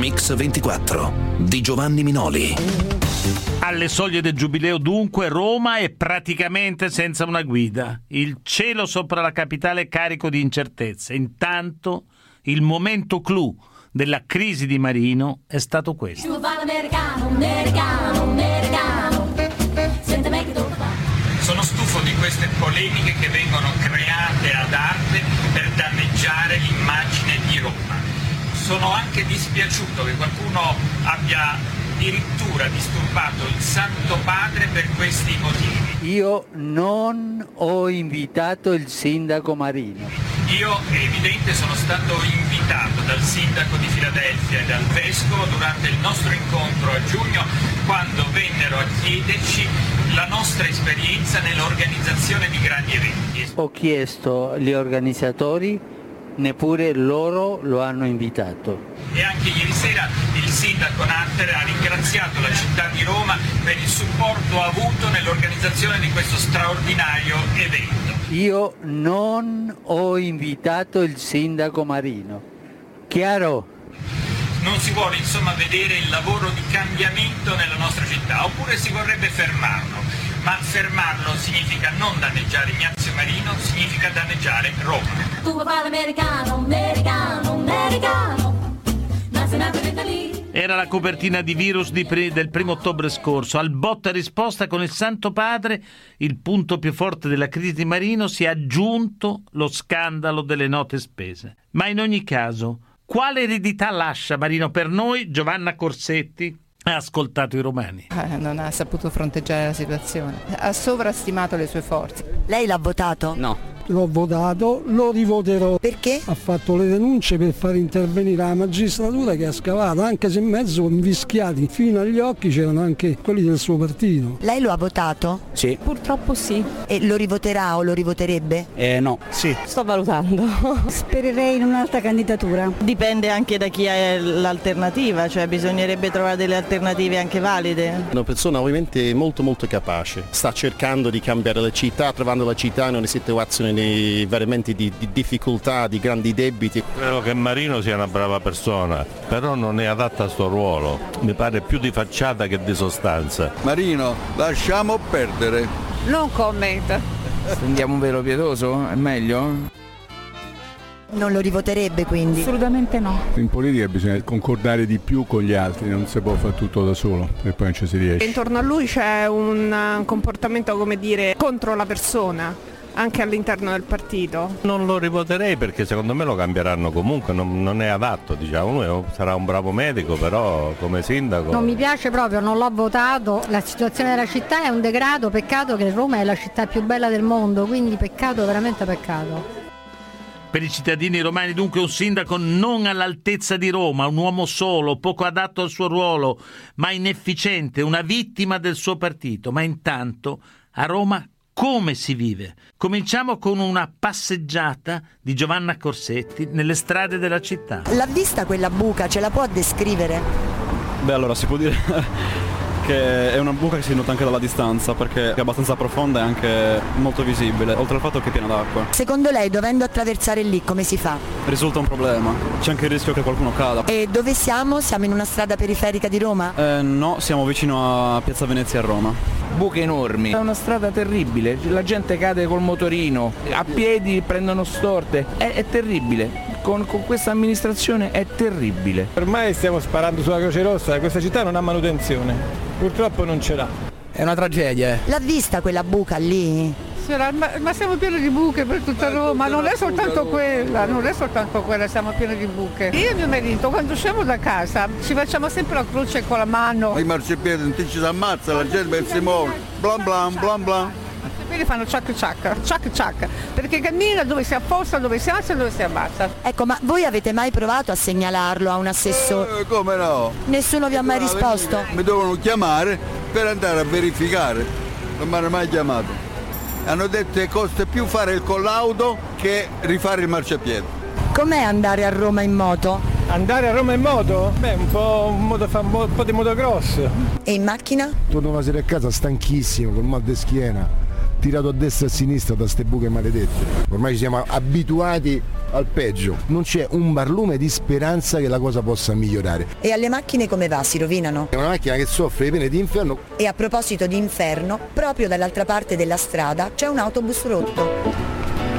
Mix 24 di Giovanni Minoli. Alle soglie del Giubileo dunque Roma è praticamente senza una guida. Il cielo sopra la capitale è carico di incertezze. Intanto il momento clou della crisi di Marino è stato questo. Sono stufo di queste polemiche che vengono create ad arte per danneggiare l'immagine di Roma. Sono anche dispiaciuto che qualcuno abbia addirittura disturbato il Santo Padre per questi motivi. Io non ho invitato il sindaco Marino. Io, è evidente, sono stato invitato dal sindaco di Filadelfia e dal vescovo durante il nostro incontro a giugno, quando vennero a chiederci la nostra esperienza nell'organizzazione di grandi eventi. Ho chiesto agli organizzatori, neppure loro lo hanno invitato. E anche ieri sera il sindaco Natter ha ringraziato la città di Roma per il supporto avuto nell'organizzazione di questo straordinario evento. Io non ho invitato il sindaco Marino. Chiaro? Non si vuole insomma vedere il lavoro di cambiamento nella nostra città, oppure si vorrebbe fermarlo. Ma fermarlo significa non danneggiare Ignazio Marino, significa danneggiare Roma. Era la copertina di Virus del 1° ottobre scorso. Al botta e risposta con il Santo Padre, il punto più forte della crisi di Marino, si è aggiunto lo scandalo delle note spese. Ma in ogni caso, quale eredità lascia Marino per noi? Giovanna Corsetti ha ascoltato i romani. Non ha saputo fronteggiare la situazione, ha sovrastimato le sue forze. Lei l'ha votato? No. L'ho votato, lo rivoterò. Perché? Ha fatto le denunce per far intervenire la magistratura che ha scavato, anche se in mezzo invischiati fino agli occhi c'erano anche quelli del suo partito. Lei lo ha votato? Sì. Purtroppo sì. E lo rivoterà o lo rivoterebbe? No. Sì. Sto valutando. Spererei in un'altra candidatura. Dipende anche da chi è l'alternativa, cioè bisognerebbe trovare delle alternative anche valide. Una persona ovviamente molto capace, sta cercando di cambiare la città, trovando la città in una situazione veramente di difficoltà, di grandi debiti. Credo che Marino sia una brava persona, però non è adatta a sto ruolo, mi pare più di facciata che di sostanza. Marino, lasciamo perdere. Non commenta. Stendiamo un velo pietoso? È meglio? Non lo rivoterebbe quindi? Assolutamente no. In politica bisogna concordare di più con gli altri, non si può fare tutto da solo e poi non ci si riesce. Intorno a lui c'è un comportamento, come dire, contro la persona, anche all'interno del partito. Non lo rivoterei perché secondo me lo cambieranno comunque, non è adatto, diciamo. Lui sarà un bravo medico, però come sindaco... Non mi piace proprio, non l'ho votato. La situazione della città è un degrado, peccato che Roma è la città più bella del mondo, quindi peccato, veramente peccato. Per i cittadini romani dunque un sindaco non all'altezza di Roma, un uomo solo, poco adatto al suo ruolo, ma inefficiente, una vittima del suo partito. Ma intanto a Roma come si vive? Cominciamo con una passeggiata di Giovanna Corsetti nelle strade della città. L'ha vista quella buca? Ce la può descrivere? Beh, allora si può dire che è una buca che si nota anche dalla distanza, perché è abbastanza profonda e anche molto visibile, oltre al fatto che è piena d'acqua. Secondo lei, dovendo attraversare lì, come si fa? Risulta un problema, c'è anche il rischio che qualcuno cada. E dove siamo? Siamo in una strada periferica di Roma? No, siamo vicino a Piazza Venezia a Roma. Buche enormi, è una strada terribile, la gente cade col motorino, a piedi prendono storte, è terribile. Con questa amministrazione è terribile. Ormai stiamo sparando sulla Croce Rossa, questa città non ha manutenzione, purtroppo non ce l'ha. È una tragedia. L'ha vista quella buca lì? Ma siamo pieni di buche per tutta Roma, non è soltanto quella, siamo pieni di buche. Io e mio marito quando usciamo da casa ci facciamo sempre la croce con la mano. Ma i marciapiedi non ti ci si ammazza, la gente si muove, blan blan blan blan. I marciapiedi fanno ciac ciac, perché cammina dove si affossa, dove si alza e dove si abbassa. Ecco, ma voi avete mai provato a segnalarlo a un assessore? Come no? Nessuno vi ha mai risposto? Mi devono chiamare per andare a verificare, non mi hanno mai chiamato. Hanno detto che costa più fare il collaudo che rifare il marciapiede. Com'è andare a Roma in moto? Andare a Roma in moto? Beh, un po' di motocross. E in macchina? Torno la sera a casa stanchissimo, con mal di schiena. tirato a destra e a sinistra da ste buche maledette. Ormai ci siamo abituati al peggio, non c'è un barlume di speranza che la cosa possa migliorare. E alle macchine come va? Si rovinano? È una macchina che soffre le pene di inferno. E a proposito di inferno, proprio dall'altra parte della strada c'è un autobus rotto.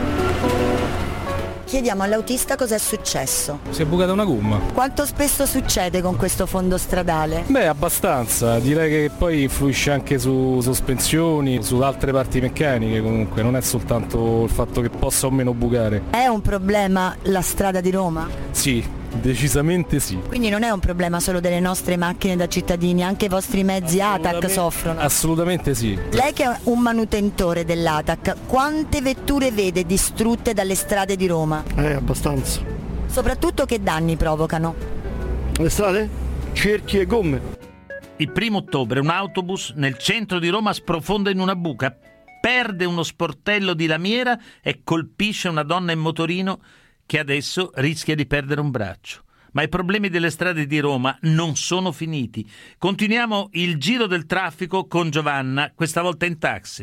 Chiediamo all'autista cos'è successo. Si è bucata una gomma. Quanto spesso succede con questo fondo stradale? Beh, abbastanza. Direi che poi influisce anche su sospensioni, su altre parti meccaniche comunque. Non è soltanto il fatto che possa o meno bucare. È un problema la strada di Roma? Sì. Decisamente sì. Quindi non è un problema solo delle nostre macchine da cittadini, anche i vostri mezzi ATAC soffrono? Assolutamente sì. Lei che è un manutentore dell'ATAC, quante vetture vede distrutte dalle strade di Roma? Abbastanza. Soprattutto che danni provocano? Le strade? Cerchi e gomme. Il 1° ottobre un autobus nel centro di Roma sprofonda in una buca, perde uno sportello di lamiera e colpisce una donna in motorino che adesso rischia di perdere un braccio. Ma i problemi delle strade di Roma non sono finiti. Continuiamo il giro del traffico con Giovanna, questa volta in taxi.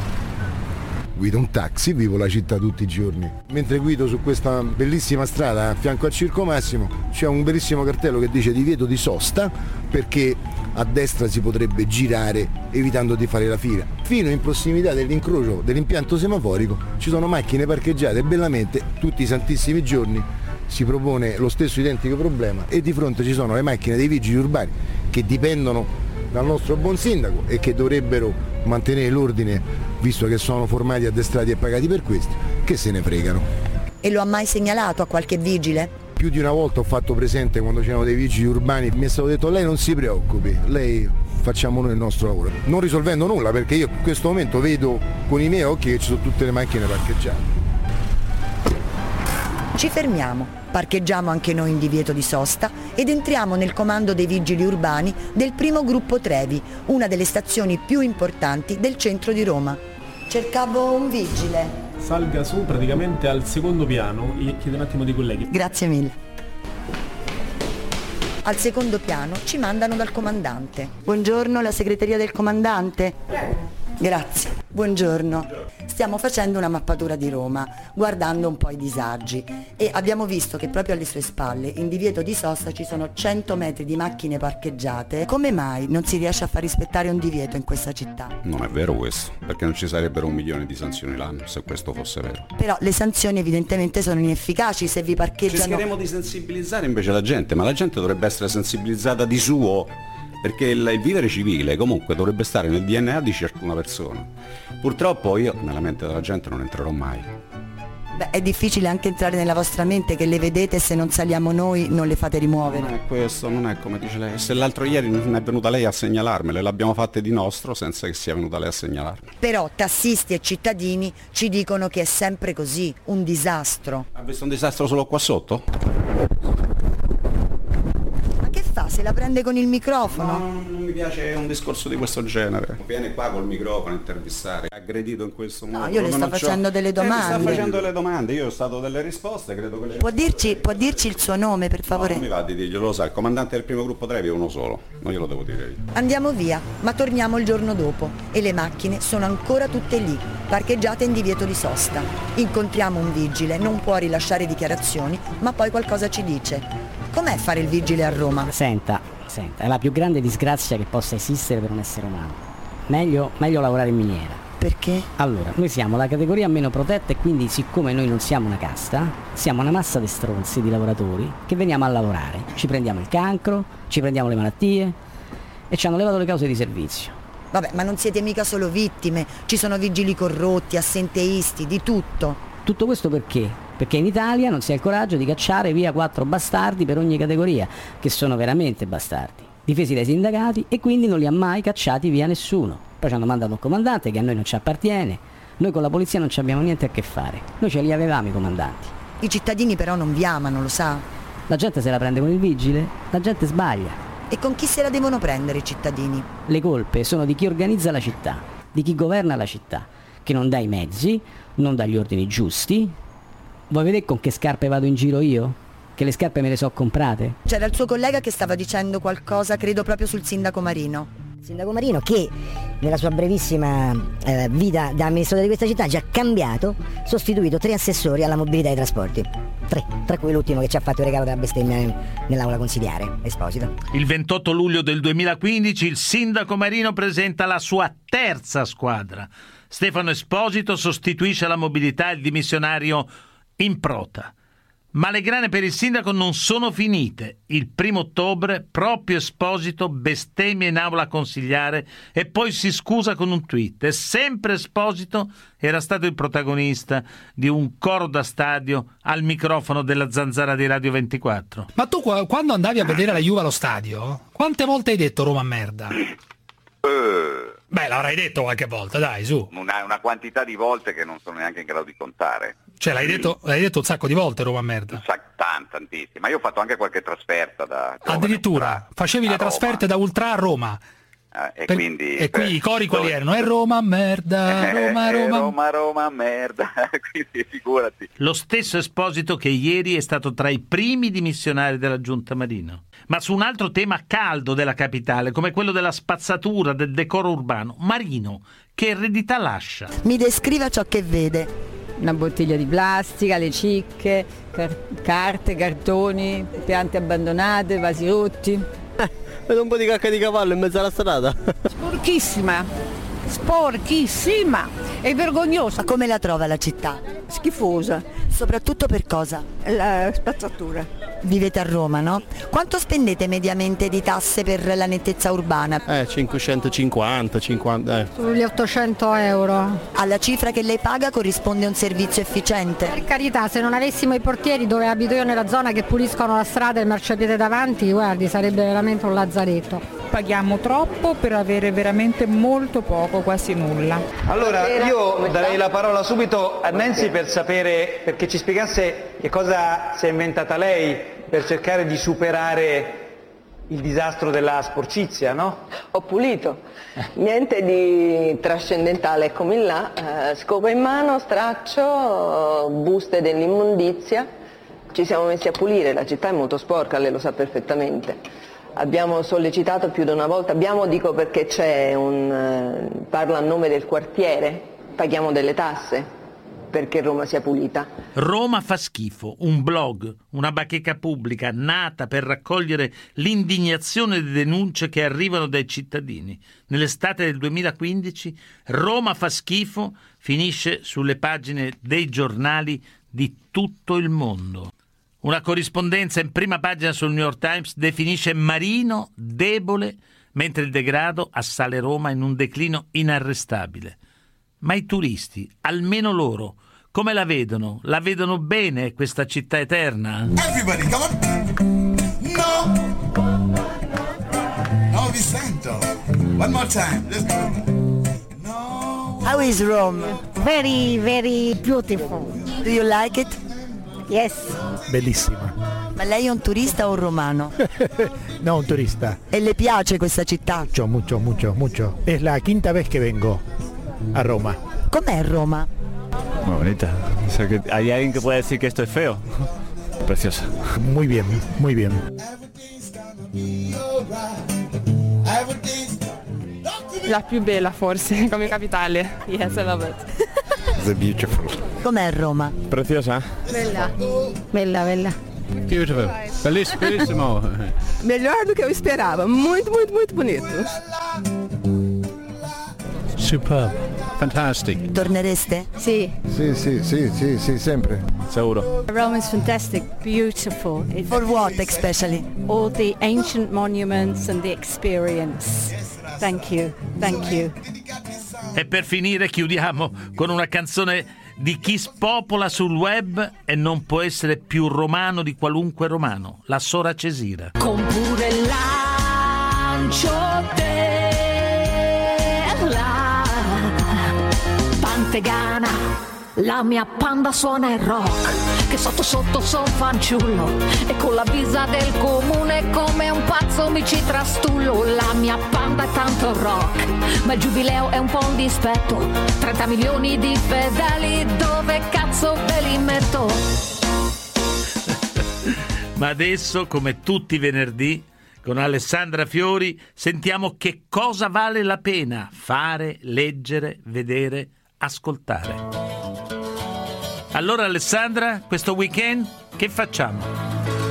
Guido un taxi, vivo la città tutti i giorni. Mentre guido su questa bellissima strada a fianco al Circo Massimo c'è un bellissimo cartello che dice divieto di sosta, perché a destra si potrebbe girare evitando di fare la fila. Fino in prossimità dell'incrocio dell'impianto semaforico ci sono macchine parcheggiate bellamente tutti i santissimi giorni. Si propone lo stesso identico problema e di fronte ci sono le macchine dei vigili urbani che dipendono dal nostro buon sindaco e che dovrebbero mantenere l'ordine, visto che sono formati, addestrati e pagati per questo, che se ne fregano. E lo ha mai segnalato a qualche vigile? Più di una volta ho fatto presente, quando c'erano dei vigili urbani, mi è stato detto lei non si preoccupi, lei facciamo noi il nostro lavoro, non risolvendo nulla, perché io in questo momento vedo con i miei occhi che ci sono tutte le macchine parcheggiate. Ci fermiamo, parcheggiamo anche noi in divieto di sosta ed entriamo nel comando dei vigili urbani del 1° gruppo Trevi, una delle stazioni più importanti del centro di Roma. Cercavo un vigile. Salga su praticamente al 2° piano e chiede un attimo dei colleghi. Grazie mille. Al 2° piano ci mandano dal comandante. Buongiorno, la segreteria del comandante? Prego. Grazie. Buongiorno. Stiamo facendo una mappatura di Roma, guardando un po' i disagi e abbiamo visto che proprio alle sue spalle, in divieto di sosta, ci sono 100 metri di macchine parcheggiate. Come mai non si riesce a far rispettare un divieto in questa città? Non è vero questo, perché non ci sarebbero 1 milione di sanzioni l'anno se questo fosse vero. Però le sanzioni evidentemente sono inefficaci se vi parcheggiano. Cercheremo di sensibilizzare invece la gente, ma la gente dovrebbe essere sensibilizzata di suo, perché il vivere civile comunque dovrebbe stare nel DNA di ciascuna persona. Purtroppo io nella mente della gente non entrerò mai. Beh, è difficile anche entrare nella vostra mente, che le vedete e se non saliamo noi non le fate rimuovere. Non è questo, non è come dice lei. Se l'altro ieri non è venuta lei a segnalarmele, l'abbiamo fatte di nostro senza che sia venuta lei a segnalarmele. Però tassisti e cittadini ci dicono che è sempre così, un disastro. Ha visto un disastro solo qua sotto? Se la prende con il microfono? No, non mi piace un discorso di questo genere. Viene qua col microfono a intervistare, aggredito in questo modo. No, io le sto facendo delle domande. Sta facendo delle domande, io ho stato delle risposte, credo che le... Può dirci il suo nome, per favore? No, non mi va di dirglielo, lo sa, il comandante del 1° gruppo Trevi è uno solo, non glielo devo dire io. Andiamo via, ma torniamo il giorno dopo e le macchine sono ancora tutte lì, parcheggiate in divieto di sosta. Incontriamo un vigile, non può rilasciare dichiarazioni, ma poi qualcosa ci dice. Com'è fare il vigile a Roma? Senta, è la più grande disgrazia che possa esistere per un essere umano. Meglio lavorare in miniera. Perché? Allora, noi siamo la categoria meno protetta e quindi, siccome noi non siamo una casta, siamo una massa di stronzi, di lavoratori, che veniamo a lavorare. Ci prendiamo il cancro, ci prendiamo le malattie e ci hanno levato le cause di servizio. Vabbè, ma non siete mica solo vittime, ci sono vigili corrotti, assenteisti, di tutto. Tutto questo perché? Perché in Italia non si ha il coraggio di cacciare via 4 bastardi per ogni categoria, che sono veramente bastardi, difesi dai sindacati, e quindi non li ha mai cacciati via nessuno. Poi ci hanno mandato un comandante che a noi non ci appartiene, noi con la polizia non ci abbiamo niente a che fare, noi ce li avevamo i comandanti. I cittadini però non vi amano, lo sa? La gente se la prende con il vigile, la gente sbaglia. E con chi se la devono prendere i cittadini? Le colpe sono di chi organizza la città, di chi governa la città, che non dà i mezzi, non dà gli ordini giusti. Vuoi vedere con che scarpe vado in giro io? Che le scarpe me le so comprate? C'era il suo collega che stava dicendo qualcosa, credo proprio sul sindaco Marino. Sindaco Marino, che nella sua brevissima vita da amministratore di questa città ha già cambiato, sostituito 3 assessori alla mobilità e ai trasporti. 3, tra cui l'ultimo che ci ha fatto il regalo della bestemmia nell'aula consiliare, Esposito. Il 28 luglio del 2015 il sindaco Marino presenta la sua terza squadra. Stefano Esposito sostituisce alla mobilità il dimissionario Improta. Ma le grane per il sindaco non sono finite. Il 1° ottobre proprio Esposito bestemmia in aula consigliare e poi si scusa con un tweet. E sempre Esposito era stato il protagonista di un coro da stadio al microfono della zanzara di Radio 24. Ma tu quando andavi a vedere la Juve allo stadio, quante volte hai detto Roma merda? Beh, l'avrai detto qualche volta, dai, su. Una quantità di volte che non sono neanche in grado di contare. Cioè, l'hai detto un sacco di volte Roma merda. Tantissime. Ma io ho fatto anche qualche trasferta da addirittura facevi le trasferte da Ultra a Roma. E qui i cori quali erano? È Roma merda, Roma merda. Quindi figurati. Lo stesso Esposito che ieri è stato tra i primi dimissionari della Giunta Marino. Ma su un altro tema caldo della capitale, come quello della spazzatura, del decoro urbano, Marino, che eredità lascia? Mi descriva ciò che vede. Una bottiglia di plastica, le cicche, carte, cartoni, piante abbandonate, vasi rotti. Vedo un po' di cacca di cavallo in mezzo alla strada. Sporchissima e vergognosa. Ma come la trova la città? Schifosa. Soprattutto per cosa? La spazzatura. Vivete a Roma, no? Quanto spendete mediamente di tasse per la nettezza urbana? 550. Sugli 800 euro. Alla cifra che lei paga corrisponde un servizio efficiente? Per carità, se non avessimo i portieri dove abito io nella zona che puliscono la strada e il marciapiede davanti, guardi, sarebbe veramente un lazzaretto. Paghiamo troppo per avere veramente molto poco, quasi nulla. Allora io darei la parola subito a Nancy per sapere, perché ci spiegasse che cosa si è inventata lei per cercare di superare il disastro della sporcizia, no? Ho pulito, niente di trascendentale, eccomi là, scopa in mano, straccio, buste dell'immondizia, ci siamo messi a pulire, la città è molto sporca, lei lo sa perfettamente. Abbiamo sollecitato più di una volta, dico perché c'è parlo a nome del quartiere, paghiamo delle tasse perché Roma sia pulita. Roma fa schifo, un blog, una bacheca pubblica nata per raccogliere l'indignazione di denunce che arrivano dai cittadini. Nell'estate del 2015 Roma fa schifo finisce sulle pagine dei giornali di tutto il mondo. Una corrispondenza in prima pagina sul New York Times definisce Marino debole, mentre il degrado assale Roma in un declino inarrestabile. Ma i turisti, almeno loro, come la vedono? La vedono bene questa città eterna? Everybody, come on! No! No, vi sento! One more time, let's go! No! How is Rome? Very, very beautiful. Do you like it? Yes. Bellissima. Ma lei è un turista o un romano? No, un turista. E le piace questa città? Mucho. Es la quinta vez que vengo a Roma. Com'è Roma? Muy bonita. O sea, que ¿hay alguien que pueda decir que esto es feo? Preciosa. Muy bien. La più bella forse, come capitale. Yes, I love it. It's beautiful. Com'è Roma? Preciosa. Bella. Beautiful. Bellissimo. Melhor do que eu esperava, muito bonito. Superb. Fantastic. Tornereste? Sì. Sì, sempre. Sicuro. Rome is fantastic, beautiful. For what especially? All the ancient monuments and the experience. Thank you. E per finire chiudiamo con una canzone di chi spopola sul web e non può essere più romano di qualunque romano, la Sora Cesira. Con pure lancio della pantegana, la mia panda suona il rock, che sotto son fanciullo e con la visa del comune come un pazzo mi ci trastullo. La mia panda è tanto rock, ma il giubileo è un po' un dispetto. 30 milioni di fedeli, dove cazzo ve li metto? Ma adesso, come tutti i venerdì, Con Alessandra Fiori sentiamo che cosa vale la pena fare, leggere, vedere, ascoltare. Allora Alessandra, questo weekend che facciamo?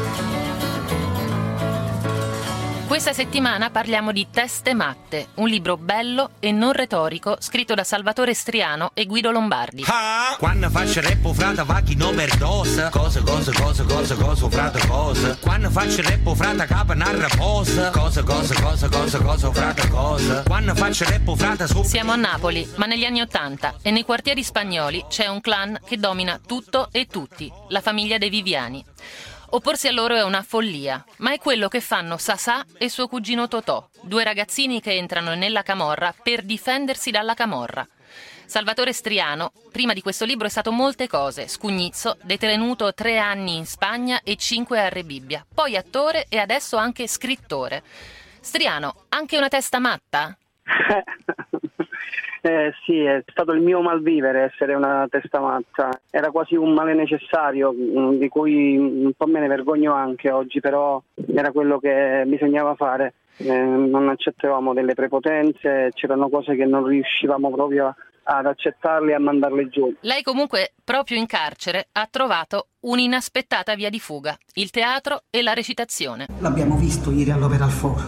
Questa settimana parliamo di Teste matte, un libro bello e non retorico scritto da Salvatore Striano e Guido Lombardi. Quando faccio rap frata va chi non perdosa. Cosa, frata cosa. Quando faccio rap frata capa narra posa. Cosa, frata cosa. Quando faccio rap frata su. Siamo a Napoli, ma negli anni '80, e nei quartieri spagnoli c'è un clan che domina tutto e tutti, la famiglia dei Viviani. Opporsi a loro è una follia, ma è quello che fanno Sasà e suo cugino Totò, 2 ragazzini che entrano nella camorra per difendersi dalla camorra. Salvatore Striano, prima di questo libro, è stato molte cose: scugnizzo, detenuto 3 anni in Spagna e 5 a Rebibbia, poi attore e adesso anche scrittore. Striano, anche una testa matta? Sì, è stato il mio malvivere essere una testa matta. Era quasi un male necessario, di cui un po' me ne vergogno anche oggi, però era quello che bisognava fare. Non accettavamo delle prepotenze, c'erano cose che non riuscivamo proprio ad accettarle e a mandarle giù. Lei comunque, proprio in carcere, ha trovato un'inaspettata via di fuga: il teatro e la recitazione. L'abbiamo visto ieri all'Opera al Foro,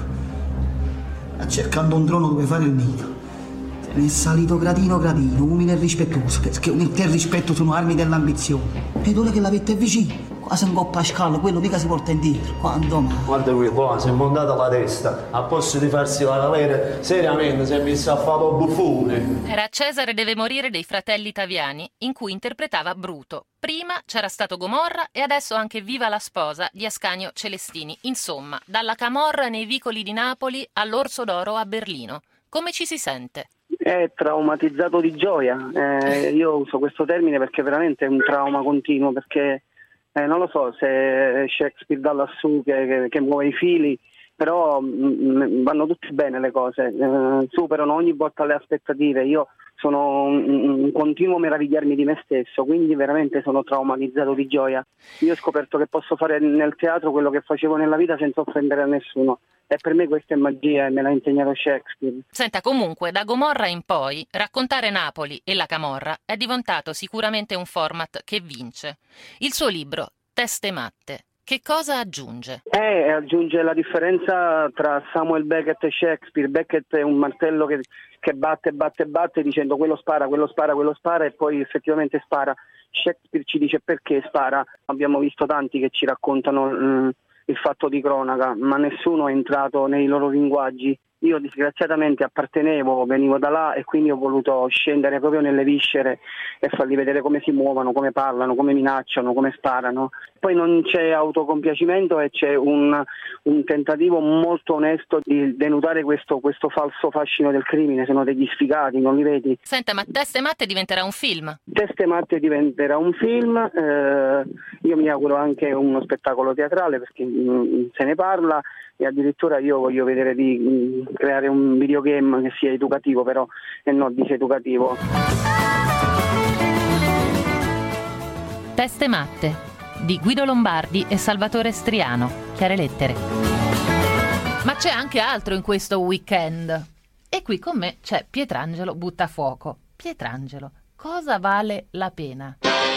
cercando un trono dove fare il nido. È salito gradino, umile e rispettoso, perché umiltà e rispetto sono armi dell'ambizione. Ed ora che l'avete vicino, quasi un coppa a scalo, quello mica si porta indietro. Quando mai? Guarda qui, qua si è montata la testa, a posto di farsi la galera, seriamente si è messo a fare un buffone. Era Cesare deve morire dei fratelli Taviani, in cui interpretava Bruto. Prima c'era stato Gomorra e adesso anche Viva la sposa di Ascanio Celestini. Insomma, dalla camorra nei vicoli di Napoli all'Orso d'Oro a Berlino. Come ci si sente? È traumatizzato di gioia. Io uso questo termine perché veramente è un trauma continuo, perché non lo so se Shakespeare dà lassù che muove i fili, però vanno tutte bene le cose, superano ogni volta le aspettative. Io sono un continuo meravigliarmi di me stesso, quindi veramente sono traumatizzato di gioia. Io ho scoperto che posso fare nel teatro quello che facevo nella vita senza offendere a nessuno, e per me questa è magia e me l'ha insegnato Shakespeare. Senta, comunque da Gomorra in poi raccontare Napoli e la camorra è diventato sicuramente un format che vince. Il suo libro Teste matte che cosa aggiunge? Aggiunge la differenza tra Samuel Beckett e Shakespeare. Beckett è un martello che batte dicendo quello spara e poi effettivamente spara. Shakespeare ci dice perché spara. Abbiamo visto tanti che ci raccontano il fatto di cronaca, ma nessuno è entrato nei loro linguaggi. Io disgraziatamente venivo da là, e quindi ho voluto scendere proprio nelle viscere e fargli vedere come si muovono, come parlano, come minacciano, come sparano. Poi non c'è autocompiacimento e c'è un tentativo molto onesto di denudare questo falso fascino del crimine. Sono degli sfigati, non li vedi? Senta, ma Teste matte diventerà un film? Teste matte diventerà un film, io mi auguro anche uno spettacolo teatrale, perché se ne parla, e addirittura io voglio vedere di creare un videogame che sia educativo, però, e non diseducativo. Teste matte di Guido Lombardi e Salvatore Striano. Chiare lettere. Ma c'è anche altro in questo weekend. E qui con me c'è Pietrangelo Buttafuoco. Pietrangelo, cosa vale la pena?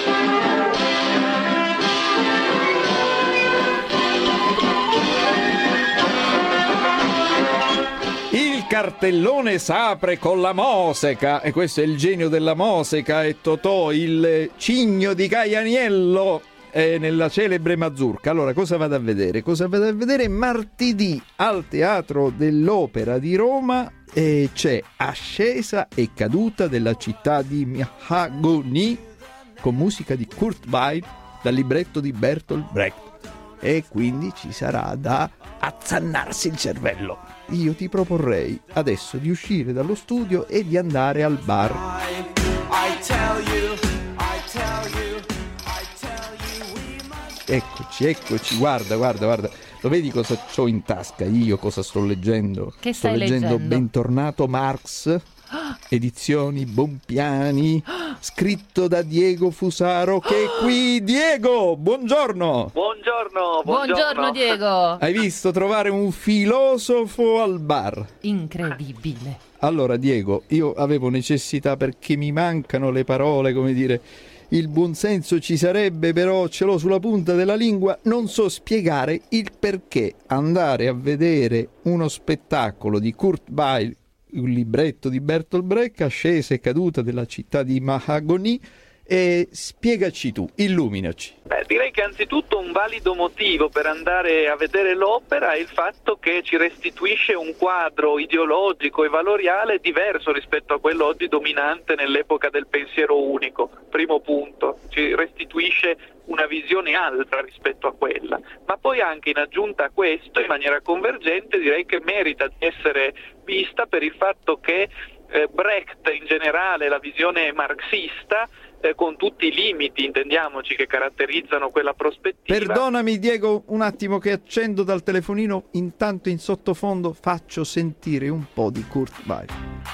Il cartellone s'apre con la musica, e questo è il genio della musica, è Totò, il cigno di Caianiello, nella celebre mazurka. Allora, cosa vado a vedere? Martedì al Teatro dell'Opera di Roma c'è Ascesa e caduta della città di Mahagoni, con musica di Kurt Weill dal libretto di Bertolt Brecht, e quindi ci sarà da azzannarsi il cervello. Io ti proporrei adesso di uscire dallo studio e di andare al bar. Eccoci, guarda. Lo vedi cosa c'ho in tasca io, cosa sto leggendo? Che stai leggendo? Bentornato Marx, edizioni Bompiani, scritto da Diego Fusaro, che è qui. Diego, buongiorno! Buongiorno Buongiorno Diego. Hai visto trovare un filosofo al bar? Incredibile. Allora Diego, io avevo necessità, perché mi mancano le parole, come dire, il buonsenso ci sarebbe, però ce l'ho sulla punta della lingua, non so spiegare il perché andare a vedere uno spettacolo di Kurt Weill, un libretto di Bertolt Brecht, Ascesa e caduta della città di Mahagoni, e spiegaci tu, illuminaci. Direi che anzitutto un valido motivo per andare a vedere l'opera è il fatto che ci restituisce un quadro ideologico e valoriale diverso rispetto a quello oggi dominante nell'epoca del pensiero unico. Primo punto, ci restituisce una visione altra rispetto a quella, ma poi anche in aggiunta a questo, in maniera convergente, direi che merita di essere vista per il fatto che Brecht in generale, la visione marxista, con tutti i limiti, intendiamoci, che caratterizzano quella prospettiva. Perdonami Diego, un attimo che accendo dal telefonino, intanto in sottofondo faccio sentire un po' di Kurt Weill.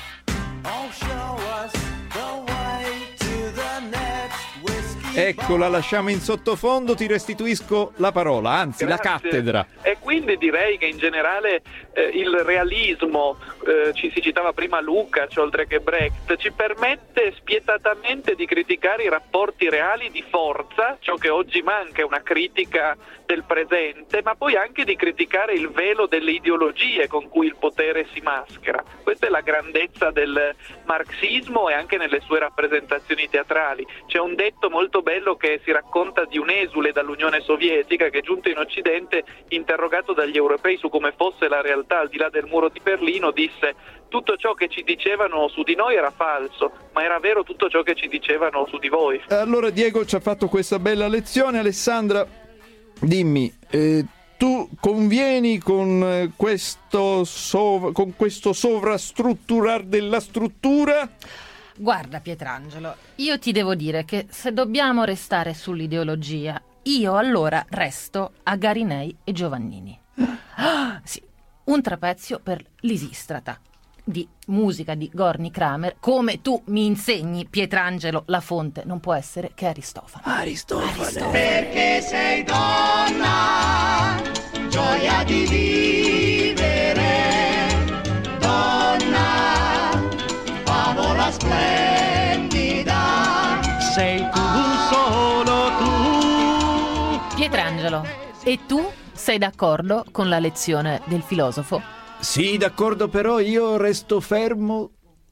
Ecco, la lasciamo in sottofondo, ti restituisco la parola, anzi Grazie. La cattedra. E quindi direi che in generale il realismo, si citava prima Lukács oltre che Brecht, ci permette spietatamente di criticare i rapporti reali di forza, ciò che oggi manca è una critica del presente, ma poi anche di criticare il velo delle ideologie con cui il potere si maschera. Questa è la grandezza del marxismo e anche nelle sue rappresentazioni teatrali. C'è un detto molto bello che si racconta di un esule dall'Unione Sovietica che, giunto in Occidente, interrogato dagli europei su come fosse la realtà al di là del muro di Berlino, disse: tutto ciò che ci dicevano su di noi era falso, ma era vero tutto ciò che ci dicevano su di voi. Allora Diego ci ha fatto questa bella lezione. Alessandra, dimmi, tu convieni con questo sovrastrutturar della struttura? Guarda Pietrangelo, io ti devo dire che se dobbiamo restare sull'ideologia, io allora resto a Garinei e Giovannini. Sì, un trapezio per Lisistrata, di musica di Gorny Kramer, come tu mi insegni, Pietrangelo, la fonte non può essere che Aristofane. Perché sei donna, gioia di vivere, donna, favola splendida, sei tu, solo tu. Pietrangelo, e tu sei d'accordo con la lezione del filosofo? Sì, d'accordo, però io resto fermo,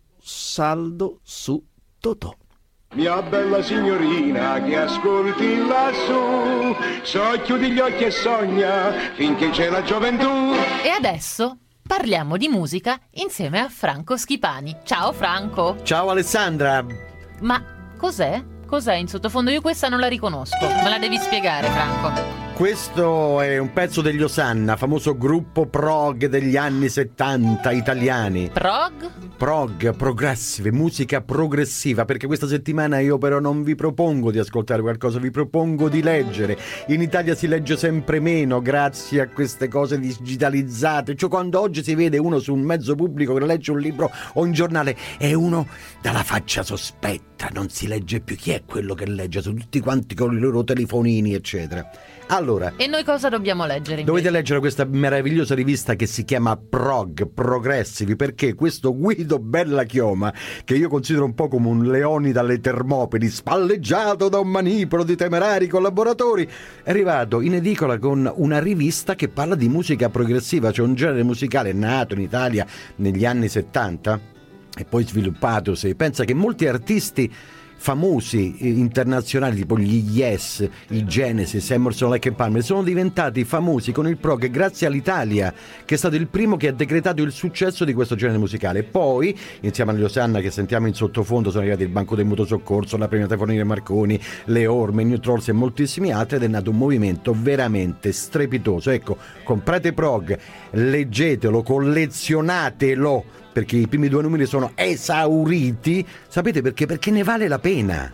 saldo su Totò. Mia bella signorina che ascolti lassù, chiudi gli occhi e sogna finché c'è la gioventù. E adesso parliamo di musica insieme a Franco Schipani. Ciao Franco. Ciao Alessandra. Ma cos'è? Cos'è in sottofondo? Io questa non la riconosco, me la devi spiegare, Franco. Questo è un pezzo degli Osanna, famoso gruppo prog degli anni 70 italiani. Prog? Prog, progressive, musica progressiva, perché questa settimana io però non vi propongo di ascoltare qualcosa, vi propongo di leggere. In Italia si legge sempre meno grazie a queste cose digitalizzate, cioè quando oggi si vede uno su un mezzo pubblico che legge un libro o un giornale è uno dalla faccia sospetta, non si legge più chi è quello che legge, sono tutti quanti con i loro telefonini eccetera. Allora, e noi cosa dobbiamo leggere invece? Dovete leggere questa meravigliosa rivista che si chiama Prog, Progressivi, perché questo Guido Bellachioma, che io considero un po' come un Leoni dalle Termopili, spalleggiato da un manipolo di temerari collaboratori, è arrivato in edicola con una rivista che parla di musica progressiva, cioè un genere musicale nato in Italia negli anni 70 e poi sviluppato. Pensa che molti artisti famosi internazionali tipo gli Yes, i Genesis, Emerson, Lake and Palmer sono diventati famosi con il prog grazie all'Italia, che è stato il primo che ha decretato il successo di questo genere musicale. Poi insieme agli Osanna che sentiamo in sottofondo sono arrivati il Banco del Mutuo Soccorso, la Premiata Fornire Marconi, le Orme, New Trolls e moltissimi altri, ed è nato un movimento veramente strepitoso. Ecco, comprate prog, leggetelo, collezionatelo, perché i primi 2 numeri sono esauriti. Sapete perché? Perché ne vale la pena.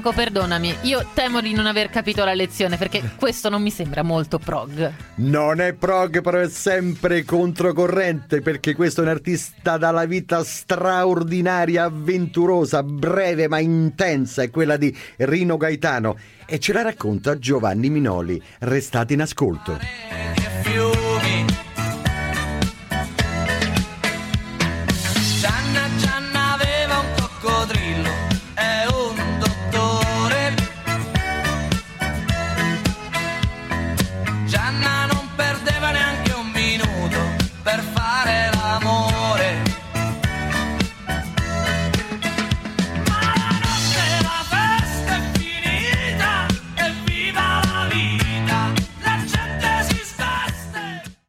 Franco, perdonami, io temo di non aver capito la lezione, perché questo non mi sembra molto prog. Non è prog, però è sempre controcorrente, perché questo è un artista dalla vita straordinaria, avventurosa, breve ma intensa, è quella di Rino Gaetano, e ce la racconta Giovanni Minoli. Restate in ascolto. Fiumi